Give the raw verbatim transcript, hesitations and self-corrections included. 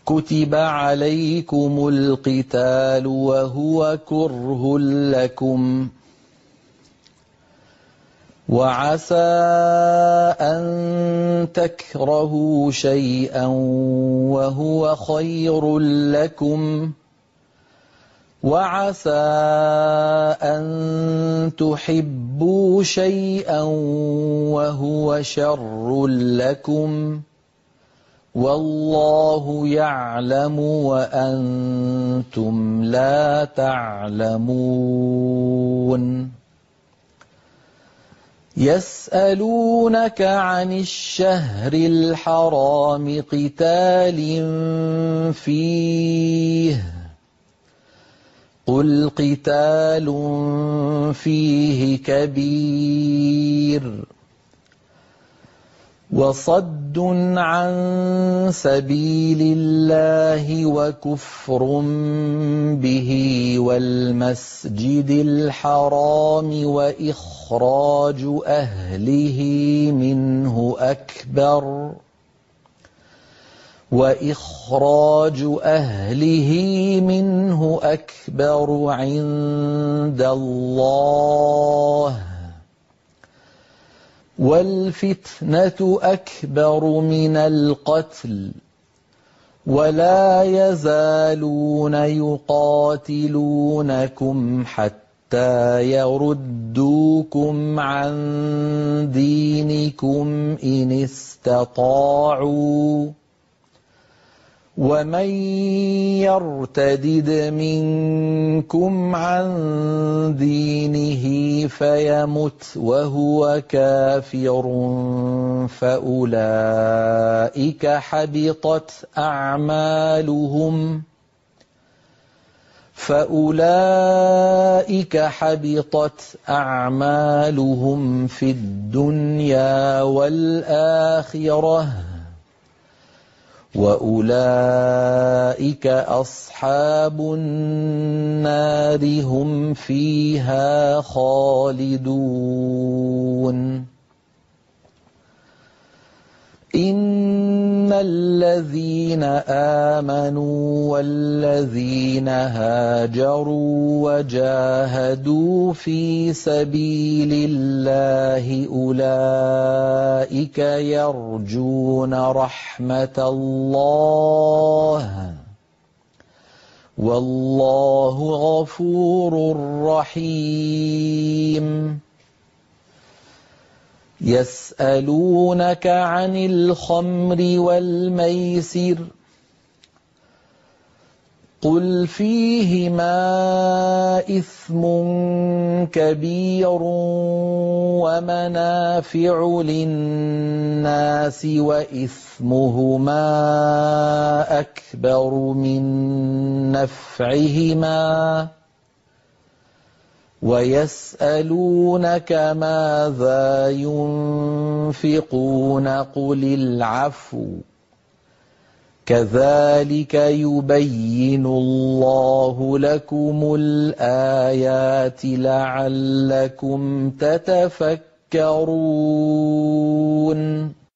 كُتِبَ عَلَيْكُمُ الْقِتَالُ وَهُوَ كُرْهٌ لَّكُمْ ۖ وَعَسَىٰ أَن تَكْرَهُوا شَيْئًا وَهُوَ خَيْرٌ لَّكُمْ ۖ وَعَسَىٰ أَن تُحِبُّوا شَيْئًا وَهُوَ شَرٌّ لَّكُمْ ۗ وَاللَّهُ يَعْلَمُ وَأَنتُمْ لَا تَعْلَمُونَ يَسْأَلُونَكَ عَنِ الشَّهْرِ الْحَرَامِ قِتَالٍ فِيهِ ۖ قُلْ قِتَالٌ فِيهِ كَبِيرٌ وَصَدٌّ عَن سَبِيلِ اللَّهِ وَكُفْرٌ بِهِ وَالْمَسْجِدِ الْحَرَامِ وَإِخْرَاجُ أَهْلِهِ مِنْهُ أَكْبَرُ وَإِخْرَاجُ أَهْلِهِ مِنْهُ أَكْبَرُ عِندَ اللَّهِ ۚ وَالْفِتْنَةُ أَكْبَرُ مِنَ الْقَتْلِ ۗ وَلَا يَزَالُونَ يُقَاتِلُونَكُمْ حَتَّىٰ يَرُدُّوكُمْ عَن دِينِكُمْ إِنِ اسْتَطَاعُوا ۚ وَمَن يَرْتَدِدْ مِنكُمْ عَن دِينِهِ فَيَمُتْ وَهُوَ كَافِرٌ فَأُولَٰئِكَ حَبِطَتْ أَعْمَالُهُمْ فَأُولَٰئِكَ حَبِطَتْ أَعْمَالُهُمْ فِي الدُّنْيَا وَالْآخِرَةِ ۖ وَأُولَٰئِكَ أَصْحَابُ النَّارِ هُمْ فِيهَا خَالِدُونَ إِنَّ الَّذِينَ آمَنُوا وَالَّذِينَ هَاجَرُوا وَجَاهَدُوا فِي سَبِيلِ اللَّهِ أُولَٰئِكَ يَرْجُونَ رَحْمَتَ اللَّهِ ۗ وَاللَّهُ غَفُورٌ رَّحِيمٌ يَسْأَلُونَكَ عَنِ الْخَمْرِ وَالْمَيْسِرِ ۖ قُلْ فِيهِمَا إِثْمٌ كَبِيرٌ وَمَنَافِعُ لِلنَّاسِ وَإِثْمُهُمَا أَكْبَرُ مِن نَّفْعِهِمَا ۗ وَيَسْأَلُونَكَ مَاذَا يُنفِقُونَ قُلِ الْعَفْوَ ۗ كَذَٰلِكَ يُبَيِّنُ اللَّهُ لَكُمُ الْآيَاتِ لَعَلَّكُمْ تَتَفَكَّرُونَ